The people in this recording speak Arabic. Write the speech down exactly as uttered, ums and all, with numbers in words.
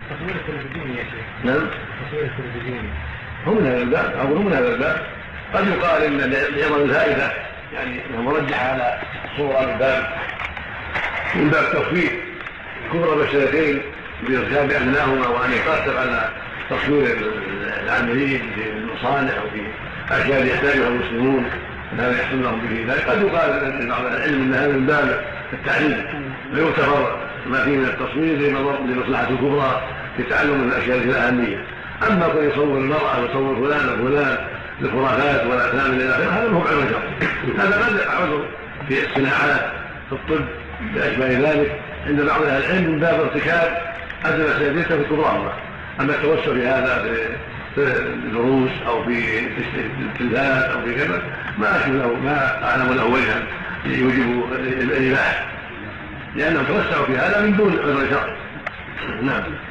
تصوير التلفزيوني يا شيخ. نعم. تصوير التلفزيوني هو من هذا الباب أو هو من هذا الباب. قد يقال إن لعظم الفائدة يعني مرجح على صورة من باب من باب تصوير كبرى بشرتين بإرشاد أبنائهما وأن يترتب على تصوير العاملين في المصانع وفي أشياء يحتاجها المسلمون أن هذا يحصل لهم به ذلك. قد يقال لبعض العلم أن هذا من باب التعليم ويغتفر ما فيه من التصوير لمصلحة الكبرى في تعلم الأشياء الأهمية. أما كن يصور المرأة ويصور فلان وفلان للخرافات والأفلام إلى آخره هذا هو علم الشرع. هذا قد يعود في الصناعات في الطب بأشباه ذلك عند بعض أهل العلم من باب ارتكاب أدنى سيدته في كبراهما. أما التوسع في هذا في الدروس أو في التلفاز أو في كذا ما أشبه له ما أعلم له وجها يوجب الإباحة لأنهم توسعوا في هذا من دون علم الشرع. نعم.